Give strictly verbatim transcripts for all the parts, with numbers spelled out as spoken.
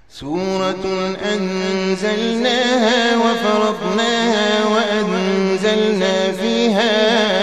سورة أنزلناها وفرضناها وأنزلنا فيها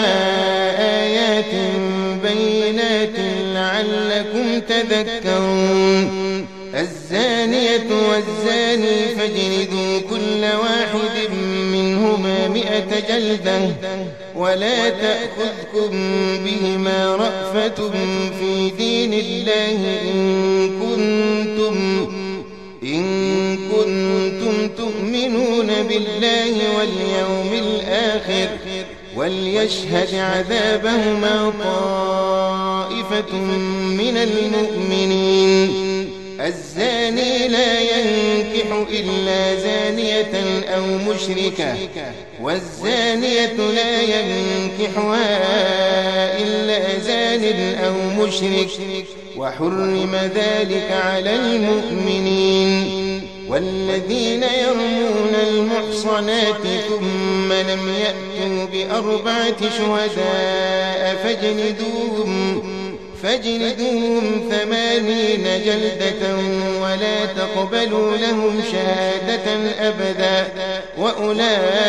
آيات بينات لعلكم تذكرون. الزانية والزاني فاجلدوا كل واحد منهما مئة جلدة ولا تأخذكم بهما رأفة في دين الله إن كنتم إن كنتم تؤمنون بالله واليوم الآخر وليشهد عذابهما طائفة من المؤمنين. الزاني لا ينكح إلا زانية أو مشركة والزانية لا ينكحها إلا زان أو مشرك وحرم ذلك على المؤمنين. والذين يرمون المحصنات ثم لم يأتوا بأربعة شهداء فاجلدوهم فاجلدوهم ثمانين جلدة ولا تقبلوا لهم شهادة أبدا وأولئك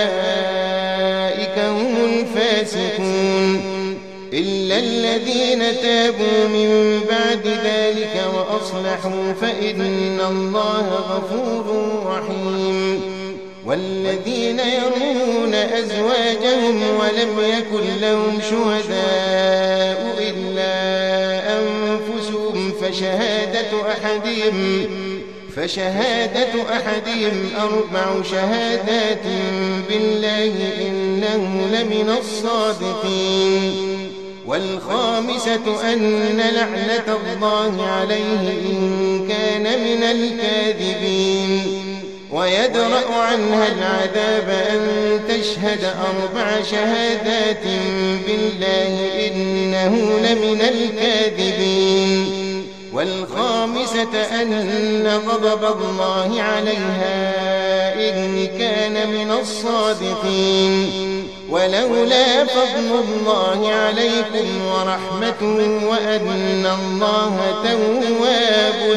هم الفاسقون. إلا الذين تابوا من بعد ذلك وأصلحوا فإن الله غفور رحيم. والذين يرمون أزواجهم ولم يكن لهم شهداء إلا أنفسهم فشهادة أحدهم فشهادة أحدهم أربع شهادات بالله إنه لمن الصادقين. والخامسة أن لعنة الله عليه إن كان من الكاذبين. ويدرأ عنها العذاب أن تشهد أربع شهادات بالله إنه لمن الكاذبين. والخامسة أن غضب الله عليها إن كان من الصادقين. ولولا فضل الله عليكم ورحمته وأن الله تواب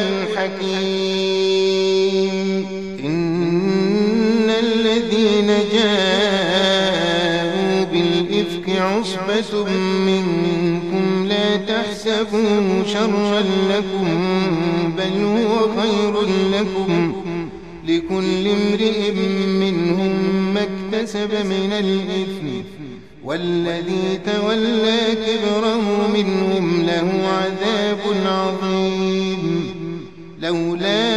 حكيم. إن الذين جاءوا بالإفك عصبة منكم لا تحسبوه شرا لكم بل هو خير لكم لكل امرئ منهم ما اكتسب من الإثم والذي تولى كبره منهم له عذاب عظيم. لولا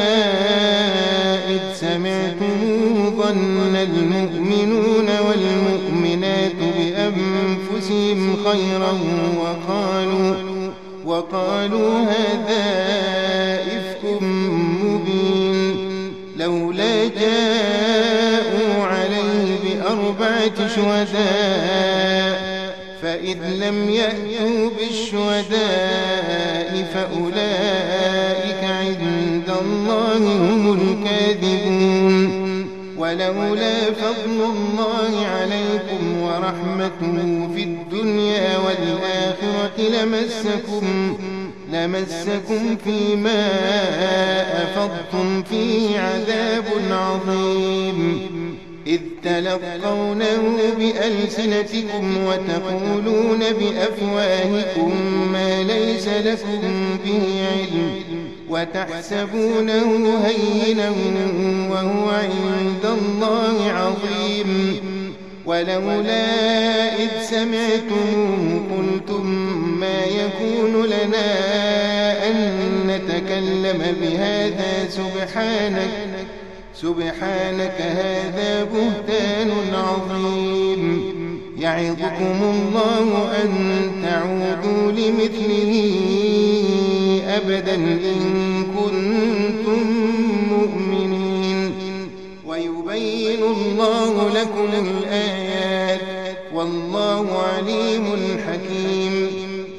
إذ سمعتموه ظن المؤمنون والمؤمنات بأنفسهم خيرا وقالوا, وقالوا هذا إفك مبين. لولا جاءوا عليه بأربعة شهداء فإذ لم يأتوا بالشهداء فأولئك عند الله هم الكاذبون. ولولا فضل الله عليكم ورحمته في الدنيا والآخرة لمسكم لمسكم فيما أفضتم فيه عذاب عظيم. إذ تلقونه بألسنتكم وتقولون بأفواهكم ما ليس لكم به علم وتحسبونه هينا وهو عند الله عظيم. ولولا إذ سمعتموه قلتم ما يكون لنا أن نتكلم بهذا سبحانك سبحانك هذا بهتان عظيم. يعظكم الله أن تعودوا لمثله أبدا إن كنتم مؤمنين. ويبين الله لكم الآيات والله عليم حكيم.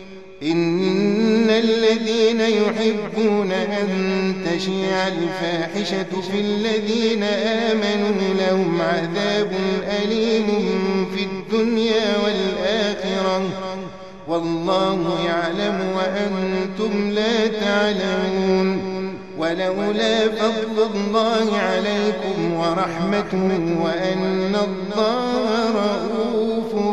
إن الذين يحبون أن تشيع الفاحشة في الذين آمنوا لهم عذاب أليم في الدنيا والآخرة والله يعلم وأنتم لا تعلمون. ولولا فضل الله عليكم ورحمته وأن الله رؤوف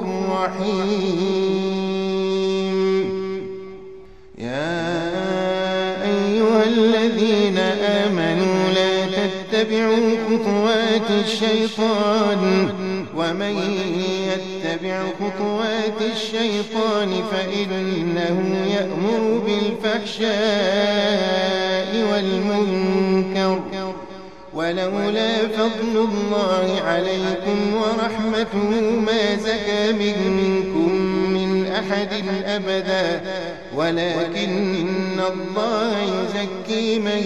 رحيم. يا أيها الذين آمنوا لا تتبعوا خطوات الشيطان ومن يتبع خطوات الشيطان فإنه يأمر بالفحشاء والمنكر ولولا فضل الله عليكم ورحمته ما زكى منكم من أحد أبدا ولكن الله يزكي من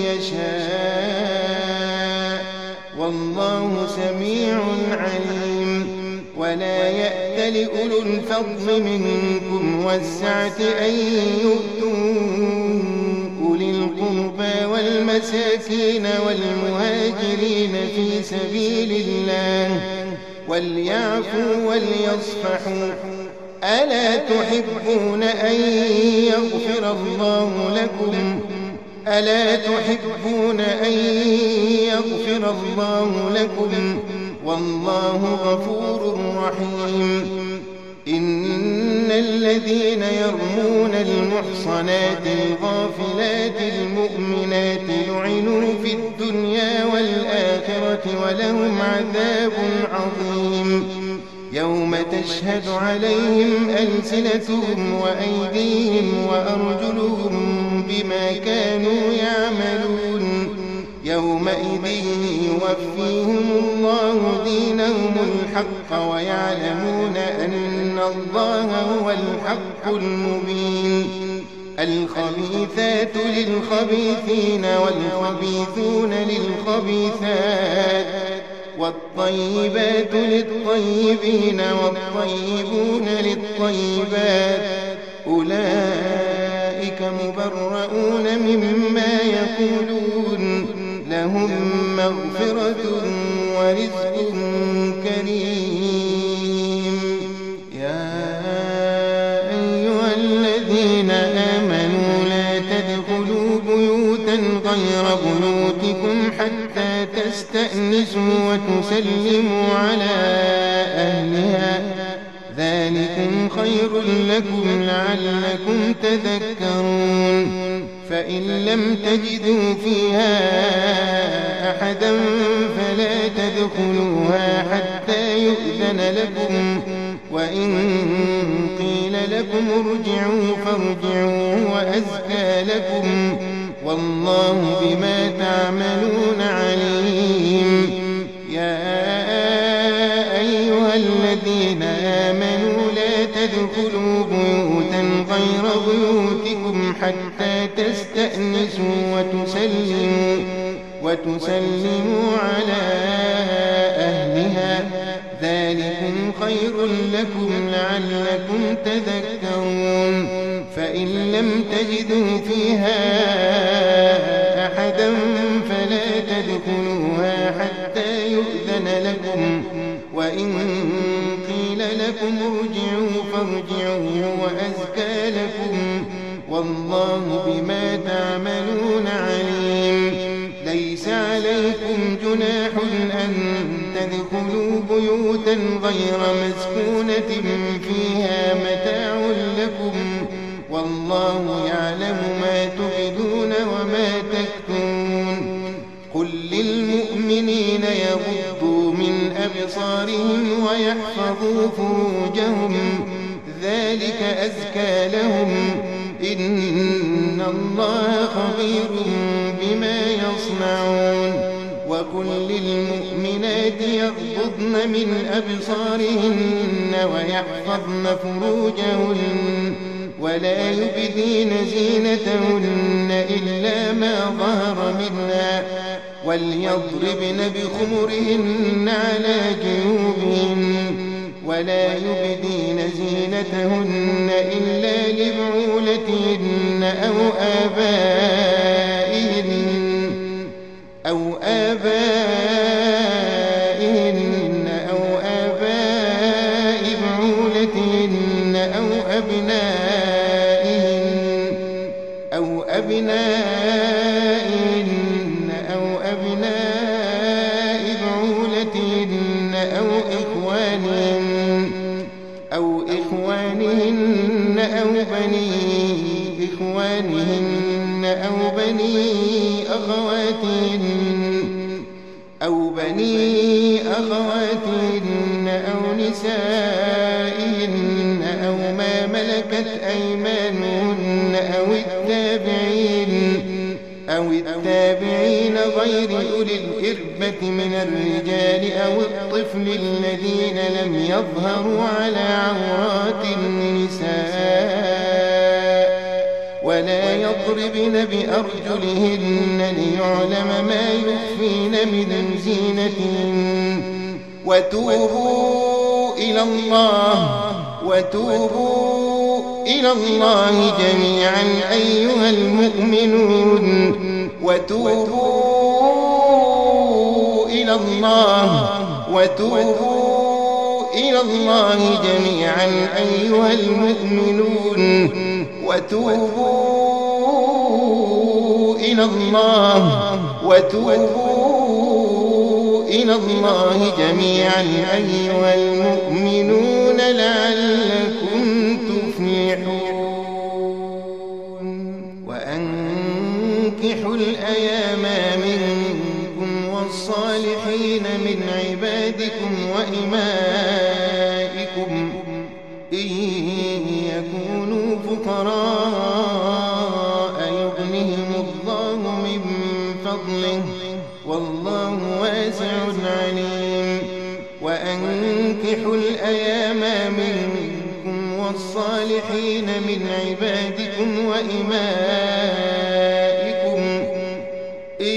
يشاء والله سميع عليم. ولا يأتل أولو الفضل منكم والسعة أن يؤتوا أولي القربى والمساكين والمهاجرين في سبيل الله وليعفوا وليصفحوا ألا تحبون أن يغفر الله لكم ألا تحبون أن يغفر الله لكم والله غفور رحيم. إن الذين يرمون المحصنات الغافلات المؤمنات لعنوا في الدنيا والآخرة ولهم عذاب عظيم يوم تشهد عليهم ألسنتهم وأيديهم وأرجلهم بما كانوا يعملون يومئذ يوفيهم الله دينهم الحق ويعلمون أن الله هو الحق المبين. الخبيثات للخبيثين والخبيثون للخبيثات والطيبات للطيبين والطيبون للطيبات أولئك مبرؤون مما يقولون لهم مغفرة ورزق كريم. يا أيها الذين آمنوا لا تدخلوا بيوتا غير بيوتكم حتى تستأنسوا وتسلموا على أهلها ذلكم خير لكم لعلكم تذكرون. فإن لم تجدوا فيها أحدا فلا تدخلوها حتى يؤذن لكم وإن قيل لكم ارجعوا فارجعوا وأزكى لكم والله بما تعملون عليم. يا أيها الذين آمنوا لا تدخلوا بيوتا غير بيوتكم حتى تستأنسوا وتسلموا, وتسلموا على أهلها ذلكم خير لكم لعلكم تذكرون. فإن لم تجدوا فيها أحدا فلا تدخلوها حتى يؤذن لكم وإن قيل لكم ارجعوا فارجعوا وأزكى لكم والله بما تعملون عليم. ليس عليكم جناح أن تدخلوا بيوتا غير مسكونة فيها متاع لكم والله يعلم ما تبدون وما تكتمون. قل للمؤمنين يغضوا من أبصارهم ويحفظوا فروجهم ذلك أزكى لهم إن الله خبير بما يصنعون. وقل للمؤمنات يغضضن من أبصارهن ويحفظن فروجهن ولا يبدين زينتهن إلا ما ظهر منها وليضربن بخمرهن على جيوبهن ولا يبدين زينتهن إلا لبعولتهن أو آبائهن أو آبائهن أو آباء بعولتهن أو أبنائهن أو أبنائهن بني أخواتهن أو بني أخواتهن أو نسائهن أو ما ملكت أيمانهن أو التابعين أو التابعين غير أولي الإربة من الرجال أو الطفل الذين لم يظهروا على عورات النساء ولا يضربن بأرجلهن ليعلم ما يخفين من زينتهن وتوبوا إلى الله وتوبوا إلى الله جميعا أيها المؤمنون وتوبوا إلى الله وتوبوا إلى الله جميعا أيها المؤمنون وتوبوا إلى الله وتوبوا إلى الله جميعا أيها المؤمنون لعلكم تفلحون وأنكحوا الأيام منكم والصالحين من عبادكم وإمائكم إن يكونوا فقراء يغنهم الله من فضله والله واسع عليم وأنكحوا الأيام منكم والصالحين من عبادكم وإمائكم إن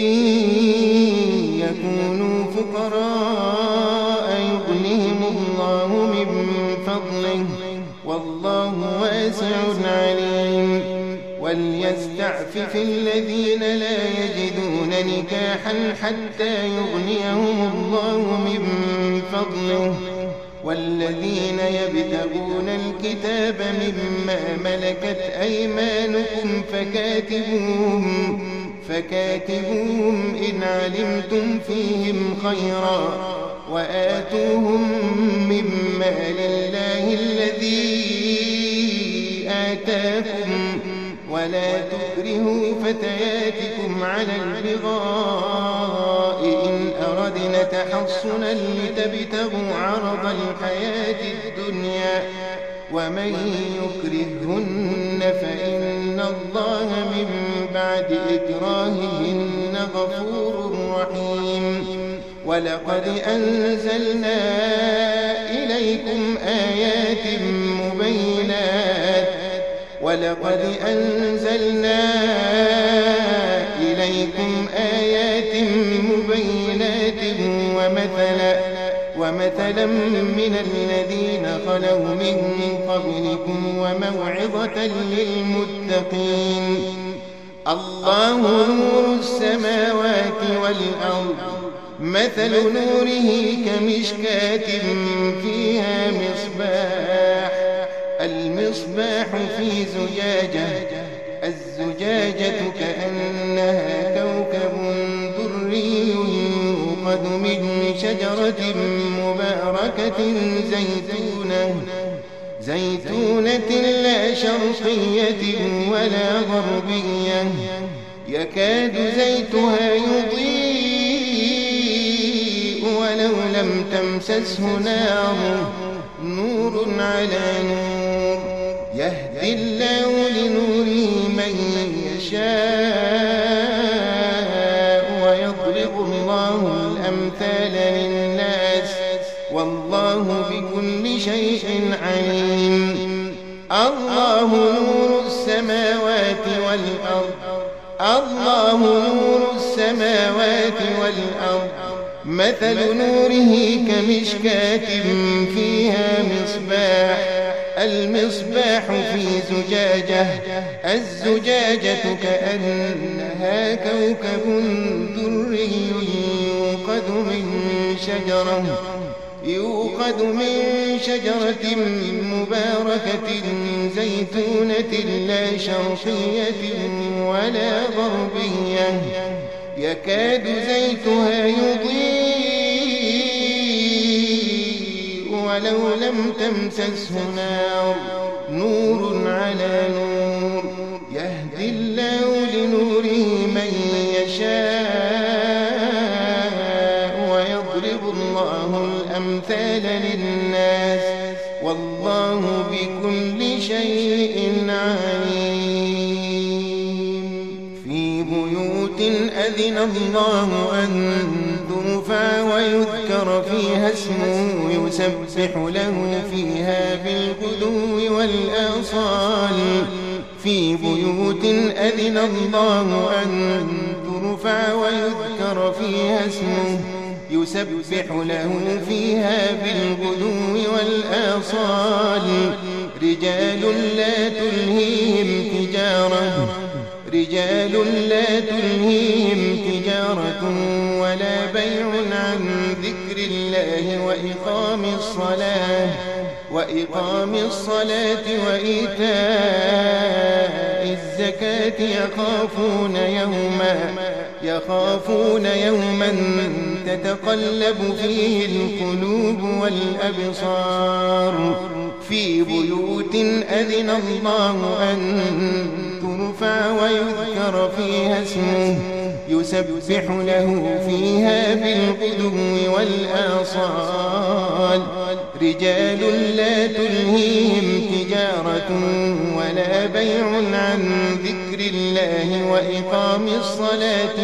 يكونوا فقراء يغنهم الله من فضله والله واسع عليم وليستعفف الذين لا يجدون نكاحا حتى يغنيهم الله من فضله والذين يبتغون الكتاب مما ملكت أيمانكم فكاتبوهم فكاتبوهم إن علمتم فيهم خيرا وآتوهم مما لله الذي آتاكم ولا تكرهوا فتياتكم على البغاء إن أردنا تحصنا لتبتغوا عرض الحياة الدنيا ومن يكرههن فإن الله من بعد إكراههن غفور رحيم ولقد أنزلنا إليكم آيات مبينات ولقد أنزلنا إليكم آيات مبينات ومثلا ومثلا من الذين خلوا من قبلكم وموعظة للمتقين الله نور السماوات والأرض مثل نوره كمشكاة فيها مصباح المصباح في زجاجة الزجاجة كأنها كوكب دري يوقد من شجرة مباركة زيتونة زيتونة لا شرقية ولا غربية يكاد زيتها يضيء ولو لم تمسسه نار نور على نور يهدي الله لنوره من يشاء ويضرب الله الأمثال للناس والله بكل شيء عليم الله نور السماوات والأرض الله نور السماوات والأرض مثل نوره كمشكاة فيها مصباح المصباح في زجاجة الزجاجة كأنها كوكب دري يوقد من شجرة يوقد من شجرة مباركة زيتونة لا شرقية ولا غربية يكاد زيتها يضيء ولو لم تمسسه نار نور على نور يهدي الله لنوره الأمثال للناس والله بكل شيء عليم. في بيوت أذن الله أن ترفع ويذكر فيها اسمه يسبح له فيها بالغدو والآصال. في بيوت أذن الله أن ترفع ويذكر فيها اسمه يسبح له فيها بالغدو والآصال. رجال لا تلهيهم تجارة رجال لا تلهيهم تجارة ولا بيع عن ذكر الله وإقام الصلاة وإقام الصلاة وإيتاء الزكاة يخافون يوما يخافون يوما تتقلب فيه القلوب والأبصار. في بيوت أذن الله أن ترفع ويذكر فيها اسمه يسبح له فيها بالغدو والآصال. رجال لا تلهيهم تجارة ولا بيع عن ذكر الله وإقام الصلاة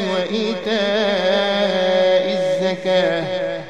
وإيتاء الزكاة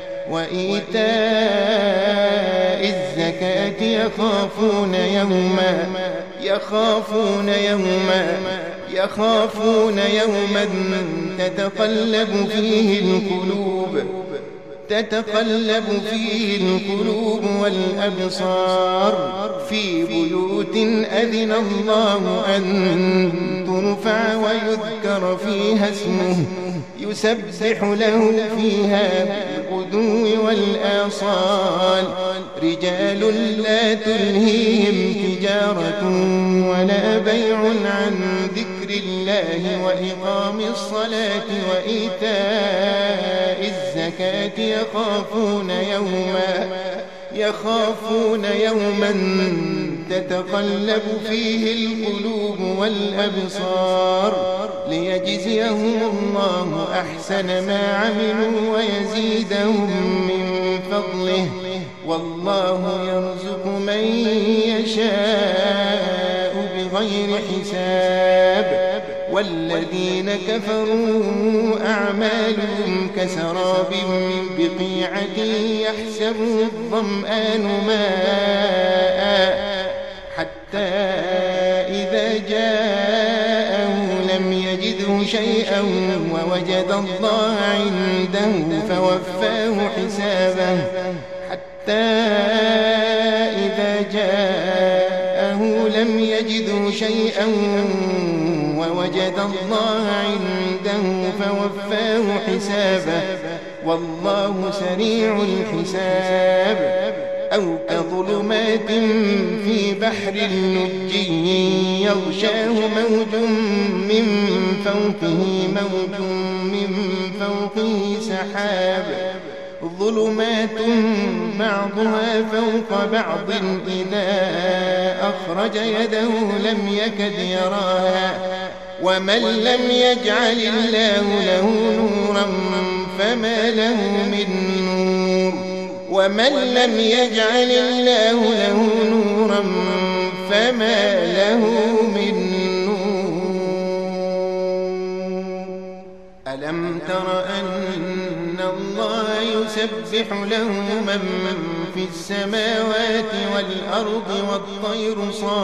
وإيتاء الزكاة يخافون يوما يخافون يوما يخافون يوما تتقلب فيه القلوب تتقلب فيه القلوب والأبصار. في بيوت أذن الله أن ترفع ويذكر فيها اسمه يسبح له فيها بالغدو والآصال. رجال لا تلهيهم تجارة ولا بيع عن ذكر الله وإقام الصلاة وإيتاء الزكاة يخافون يوما يخافون يوما تتقلب فيه القلوب والأبصار. ليجزيهم الله أحسن ما عملوا ويزيدهم من فضله والله يرزق من يشاء بغير حساب. والذين كفروا أعمالهم كسراب بقيعة يحسبه الظمآن ماء حتى إذا جاءه لم يجده شيئا ووجد الله عنده فوفاه حسابه حتى إذا جاءه لم يجده شيئا ووجد الله عنده فوفاه حسابه والله سريع الحساب. أو كظلمات في بحر لجي يغشاه موج من فوقه موج من فوقه سحاب. ظلمات بعضها فوق بعض إذا أخرج يده لم يكد يراها. ومن لم يجعل الله له نورا فما له من نور ومن لم يجعل الله له نورا فما له من نور. ألم تر أن الله يسبح له من في السماوات والأرض والطير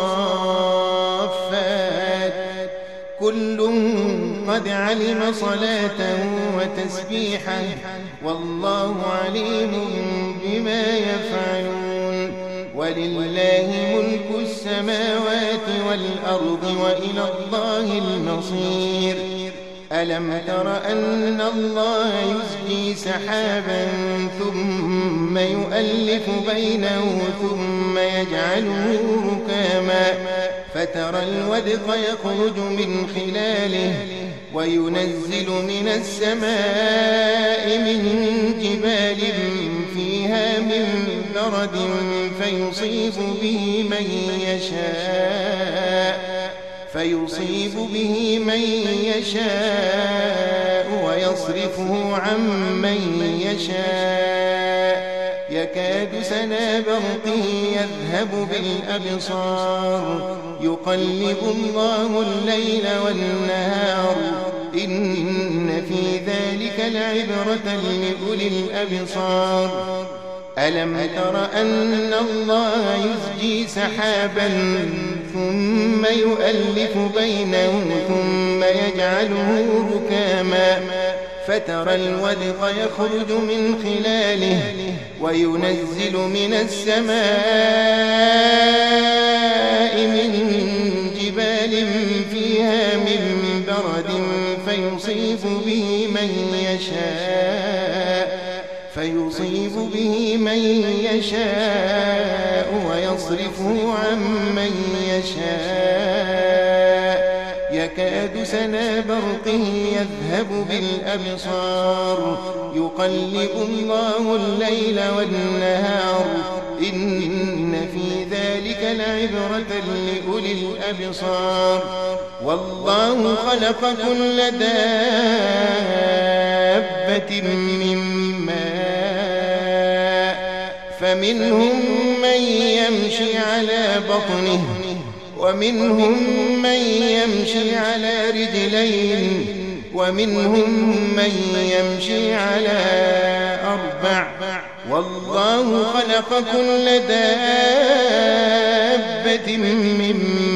صافات كل قد علم صلاته وتسبيحه والله عليم بما يفعلون. ولله ملك السماوات والأرض وإلى الله المصير. ألم تر أن الله يزجي سحابا ثم يؤلف بينه ثم يجعله ركاما فترى الودق يخرج من خلاله وينزل من السماء من جبال فيها من برد فيصيب به من يشاء فيصيب به من يشاء ويصرفه عن من يشاء يكاد سنا برقه يذهب بالأبصار يقلب الله الليل والنهار إن في ذلك لعبرة لأولي الأبصار ألم تر أن الله يزجي سحابا ثم يؤلف بينه ثم يجعله ركاما فترى الودق يخرج من خلاله وينزل من السماء من جبال فيها من برد فيصيب به من يشاء فيصيب به من يشاء ويصرفه عن من يشاء يكاد سنا برقه يذهب بالأبصار يقلب الله الليل والنهار إن في ذلك لعبرة لأولي الأبصار والله خلق كل دابة من ماء فمنهم من يمشي على بطنه ومنهم من يمشي على رجلين ومنهم من يمشي على أربع والله خلق كل دابة من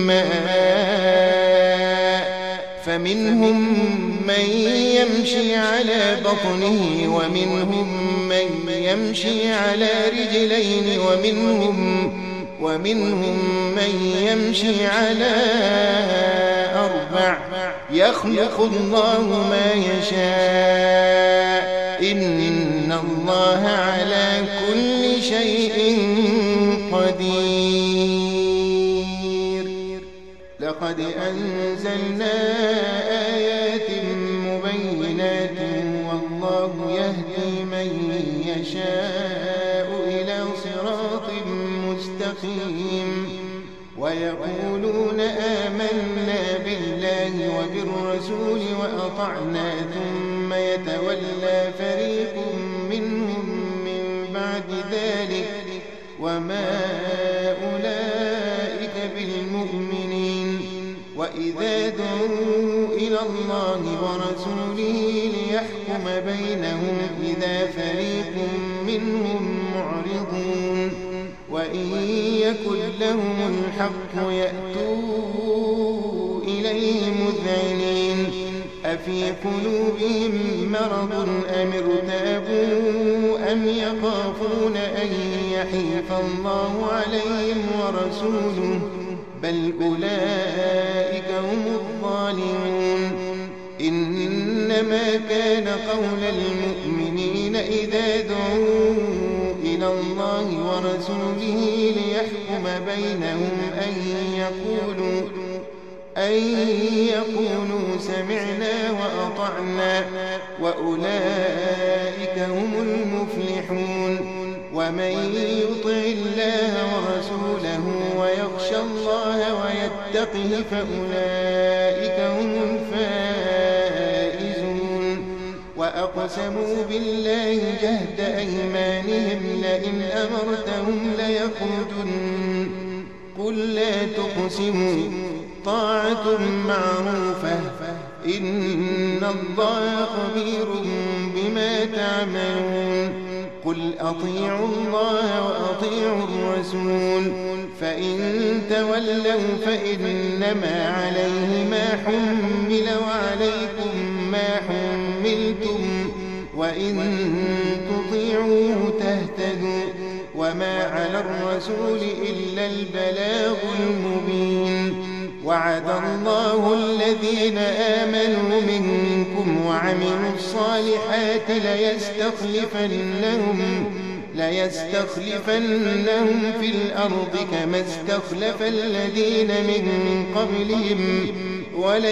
ماء فمنهم من يمشي على بطنه ومنهم من يمشي على رجلين ومنهم ومنهم من يمشي على أربع يخلق الله ما يشاء إن الله على كل شيء قدير لقد أنزلنا آيات مبينات والله يهدي من يشاء إلى صراط مستقيم ويقولون آمنا بالله وبالرسول وأطعنا ثم يتولى فريق منهم من بعد ذلك وما أولئك بالمؤمنين وإذا دعوا إلى الله ورسوله ليحكم بينهم إذا فريق منهم معرضون وإن يكن لهم الحق يأتوا إليه مذعنين أفي قلوبهم مرض أم ارتابوا أم يخافون أن يحيف الله عليهم ورسوله بل أولئك هم الظالمون إنما كان قول المؤمنين إذا دعوا إلى الله ورسوله ليحكم بينهم أن يقولوا أن يقولوا سمعنا وأطعنا وأولئك هم المفلحون ومن يطع الله ورسوله ويخشى الله ويتقه فأولئك هم الفائزون وأقسموا بالله جهد أيمانهم لئن أمرتهم ليخرجن قل لا تقسموا طاعة معروفة إن الله خبير بما تعملون قل أطيعوا الله وأطيعوا الرسول فإن تولوا فإنما عليه ما حمل وعليكم ما حملتم وإن تطيعوه تهتدوا وما على الرسول إلا البلاغ المبين وعد الله الذين آمنوا منكم وعملوا الصالحات ليستخلفنهم ليستخلفنهم في الأرض كما استخلف الذين من قبلهم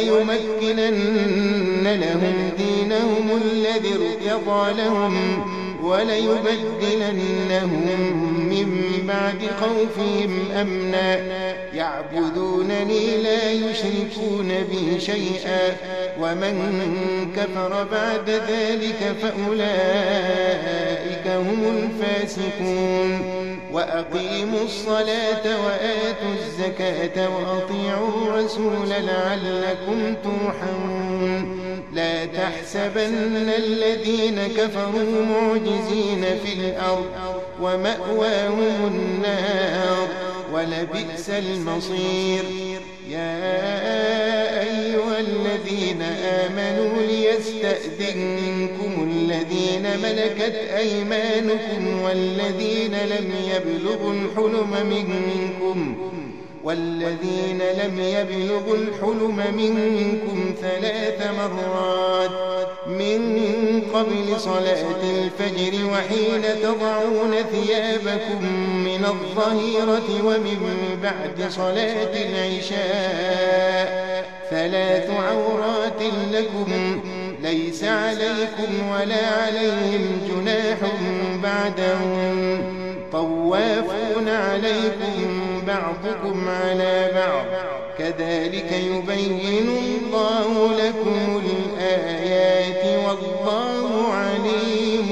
وليمكنن لهم دينهم الذي ارتضى لهم وليبدلنهم من بعد خوفهم أمنا يعبدونني لا يشركون بي شيئا ومن كفر بعد ذلك فأولئك هم الفاسقون وأقيموا الصلاة وآتوا الزكاة وأطيعوا الرسول لعلكم ترحمون لا تحسبن الذين كفروا معجزين في الأرض ومأواهم النار ولبئس المصير يا أيها الذين آمنوا ليستأذنكم الذين ملكت أيمانكم والذين لم يبلغوا الحلم منكم والذين لم يبلغوا الحلم منكم ثلاث مرات من قبل صلاة الفجر وحين تضعون ثيابكم من الظهيرة ومن بعد صلاة العشاء ثلاث عورات لكم ليس عليكم ولا عليهم جناح بعدهم طوافون عليكم بعضكم على بعض كذلك يبين الله لكم الآيات والله عليم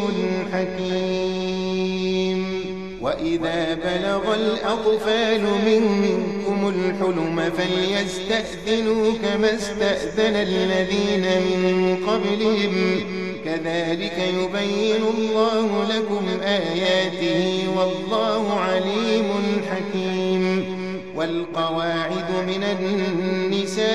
حكيم وإذا بلغ الأطفال منكم الحلم فليستأذنوا كما استأذن الذين من قبلهم كذلك يبين الله لكم آياته والله عليم حكيم والقواعد من النساء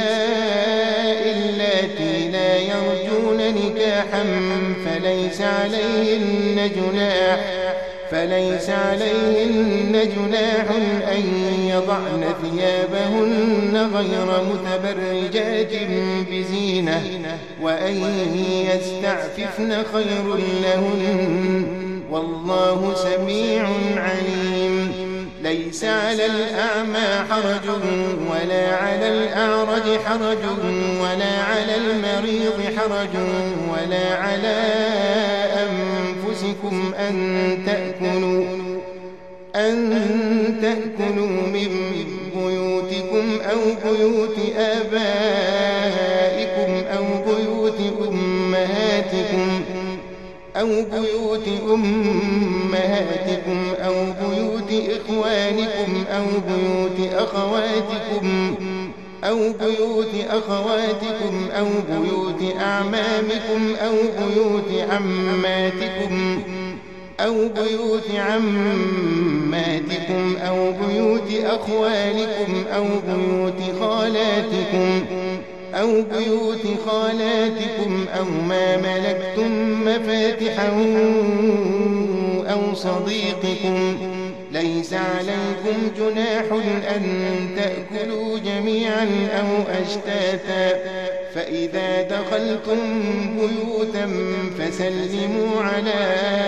اللاتي لا يرجون نكاحا فليس عليهن جناح فليس عليهن جناح أن يضعن ثيابهن غير متبرجات بزينة وأن يستعففن خير لهن والله سميع عليم ليس على الأعمى حرج ولا على الأعرج حرج ولا على المريض حرج ولا على أنفسكم أن تأكلوا أن تأكلوا من بيوتكم أو بيوت آبائكم أو بيوت أمهاتكم أو بيوت أمهاتكم أو بيوت إخوانكم أو بيوت أخواتكم أو بيوت أخواتكم أو بيوت أعمامكم أو بيوت عماتكم أو بيوت عماتكم أو بيوت أخوالكم أو بيوت خالاتكم أو بيوت خالاتكم أو ما ملكتم مفاتحه أو صديقكم ليس عليكم جناح أن تأكلوا جميعا أو أشتاتا فإذا دخلتم بيوتا فسلموا على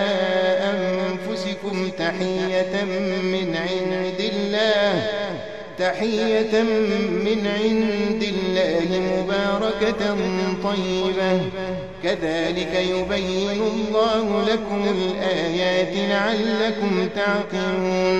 أنفسكم تحية من عند الله تحية من عند الله مباركة طيبة كذلك يبين الله لكم الآيات لعلكم تعقلون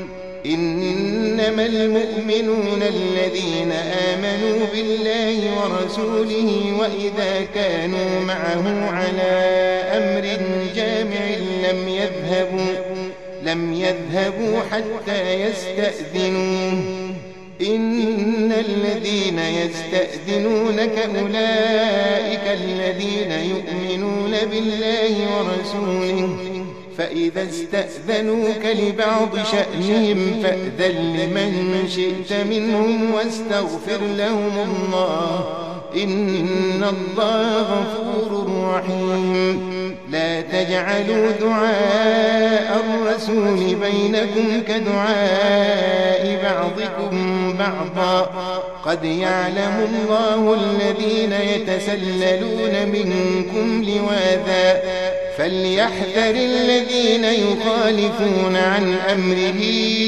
إنما المؤمنون الذين آمنوا بالله ورسوله وإذا كانوا معه على أمر جامع لم يذهبوا لم يذهبوا حتى يستأذنوه إن الذين يستأذنونك أولئك الذين يؤمنون بالله ورسوله فإذا استأذنوك لبعض شأنهم فأذن لمن شئت منهم واستغفر لهم الله إن الله غفور رحيم لا تجعلوا دعاء الرسول بينكم كدعاء بعضكم بعضا قد يعلم الله الذين يتسللون منكم لواذا فليحذر الذين يخالفون عن أمره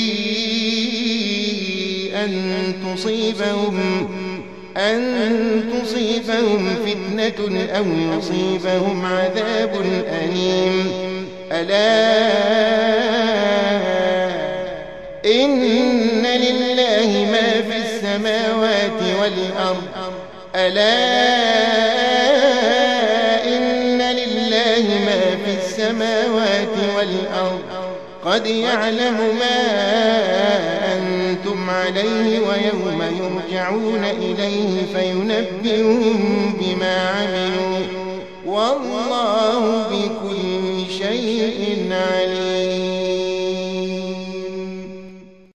أن تصيبهم أن تصيبهم فتنة أو يصيبهم عذاب أليم ألا إن لله ما في السماوات والأرض ألا إن لله ما في السماوات والأرض قد يعلم ما أنتم عليه ويوم يرجعون إليه فينبئهم بما عملوا